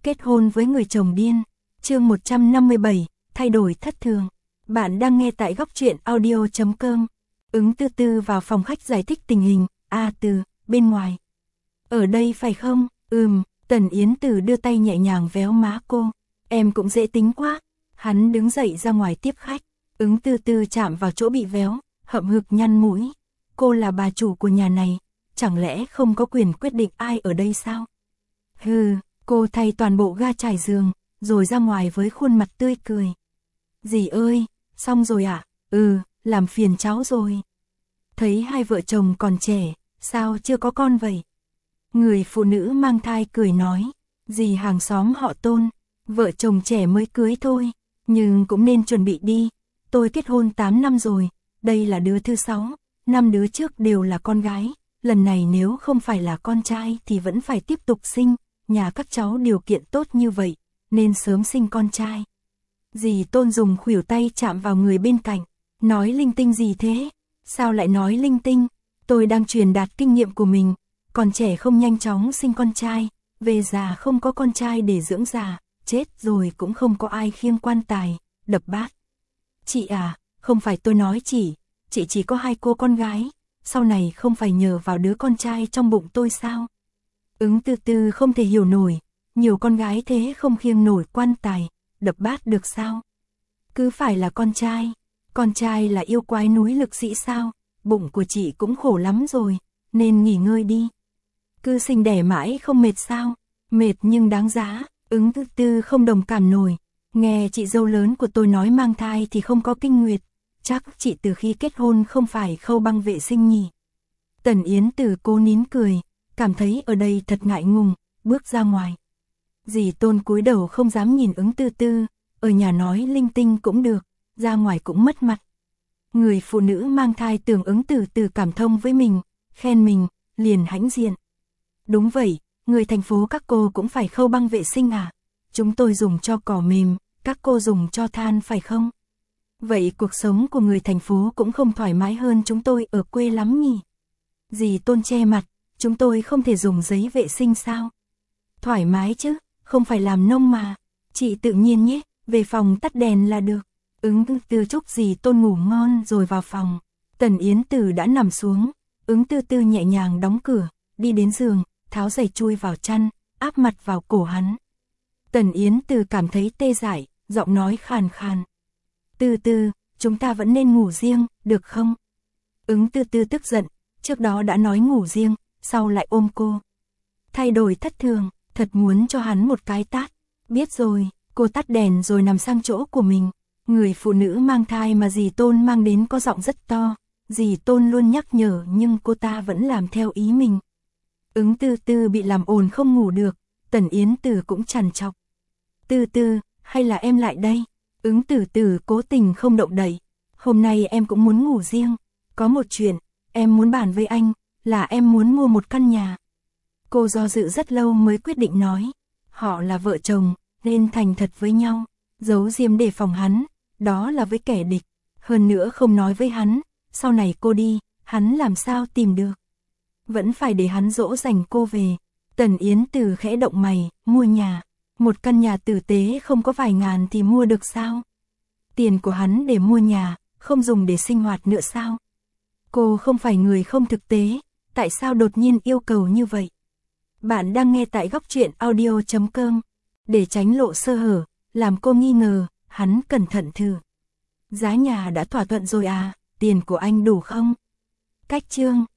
Kết hôn với người chồng điên. Chương 157, thay đổi thất thường. Bạn đang nghe tại góc truyện audio.com. Ứng Tư Tư vào phòng khách giải thích tình hình. Từ bên ngoài. Ở đây phải không? Tần Yến Từ đưa tay nhẹ nhàng véo má cô. Em cũng dễ tính quá. Hắn đứng dậy ra ngoài tiếp khách. Ứng Tư Tư chạm vào chỗ bị véo, hậm hực nhăn mũi. Cô là bà chủ của nhà này, chẳng lẽ không có quyền quyết định ai ở đây sao? Cô thay toàn bộ ga trải giường, rồi ra ngoài với khuôn mặt tươi cười. Dì ơi, xong rồi ạ? Làm phiền cháu rồi. Thấy hai vợ chồng còn trẻ, sao chưa có con vậy? Người phụ nữ mang thai cười nói, dì hàng xóm họ Tôn, vợ chồng trẻ mới cưới thôi, nhưng cũng nên chuẩn bị đi. Tôi kết hôn 8 năm rồi, đây là đứa thứ 6, 5 đứa trước đều là con gái, lần này nếu không phải là con trai thì vẫn phải tiếp tục sinh, nhà các cháu điều kiện tốt như vậy, nên sớm sinh con trai. Dì Tôn dùng khuỷu tay chạm vào người bên cạnh, nói linh tinh gì thế? Sao lại nói linh tinh? Tôi đang truyền đạt kinh nghiệm của mình, còn trẻ không nhanh chóng sinh con trai, về già không có con trai để dưỡng già, chết rồi cũng không có ai khiêng quan tài, đập bát. Chị à, không phải tôi nói chị chỉ có 2 cô con gái, sau này không phải nhờ vào đứa con trai trong bụng tôi sao? Ứng Tư Tư không thể hiểu nổi, nhiều con gái thế không khiêng nổi quan tài, đập bát được sao? Cứ phải là con trai là yêu quái núi lực sĩ sao? Bụng của chị cũng khổ lắm rồi, nên nghỉ ngơi đi. Cứ sinh đẻ mãi không mệt sao? Mệt nhưng đáng giá. Ứng Tư Tư không đồng cảm nổi, nghe chị dâu lớn của tôi nói mang thai thì không có kinh nguyệt, chắc chị từ khi kết hôn không phải khâu băng vệ sinh nhỉ? Tần Yến Từ cố nín cười, cảm thấy ở đây thật ngại ngùng, bước ra ngoài. Dì Tôn cúi đầu không dám nhìn Ứng Tư Tư, ở nhà nói linh tinh cũng được, ra ngoài cũng mất mặt. Người phụ nữ mang thai tưởng Ứng Từ Từ cảm thông với mình, khen mình, liền hãnh diện. Đúng vậy, người thành phố các cô cũng phải khâu băng vệ sinh à? Chúng tôi dùng cho cỏ mềm, các cô dùng cho than phải không? Vậy cuộc sống của người thành phố cũng không thoải mái hơn chúng tôi ở quê lắm nhỉ? Dì Tôn che mặt, chúng tôi không thể dùng giấy vệ sinh sao? Thoải mái chứ, không phải làm nông mà. Chị tự nhiên nhé, về phòng tắt đèn là được. Ứng Tư Tư chúc dì Tôn ngủ ngon rồi vào phòng. Tần Yến Từ đã nằm xuống, Ứng Tư Tư nhẹ nhàng đóng cửa, đi đến giường, tháo giày chui vào chăn, áp mặt vào cổ hắn. Tần Yến Từ cảm thấy tê dại, giọng nói khàn khàn. Tư Tư, chúng ta vẫn nên ngủ riêng, được không? Ứng Tư Tư tức giận, trước đó đã nói ngủ riêng, sau lại ôm cô. Thay đổi thất thường, thật muốn cho hắn một cái tát. Biết rồi, cô tắt đèn rồi nằm sang chỗ của mình. Người phụ nữ mang thai mà dì Tôn mang đến có giọng rất to. Dì Tôn luôn nhắc nhở nhưng cô ta vẫn làm theo ý mình. Ứng Tư Tư bị làm ồn không ngủ được, Tần Yến Từ cũng trằn trọc. Tư Tư, hay là em lại đây? Ứng Từ Từ cố tình không động đậy. Hôm nay em cũng muốn ngủ riêng. Có một chuyện, em muốn bàn với anh, là em muốn mua một căn nhà. Cô do dự rất lâu mới quyết định nói. Họ là vợ chồng, nên thành thật với nhau. Giấu diêm đề phòng hắn, đó là với kẻ địch. Hơn nữa không nói với hắn, sau này cô đi, hắn làm sao tìm được. Vẫn phải để hắn dỗ dành cô về. Tần Yến Từ khẽ động mày, mua nhà. Một căn nhà tử tế không có vài ngàn thì mua được sao? Tiền của hắn để mua nhà, không dùng để sinh hoạt nữa sao? Cô không phải người không thực tế, tại sao đột nhiên yêu cầu như vậy? Bạn đang nghe tại góc truyện audio.com. Để tránh lộ sơ hở, làm cô nghi ngờ, hắn cẩn thận thử. Giá nhà đã thỏa thuận rồi à, tiền của anh đủ không? Cách chương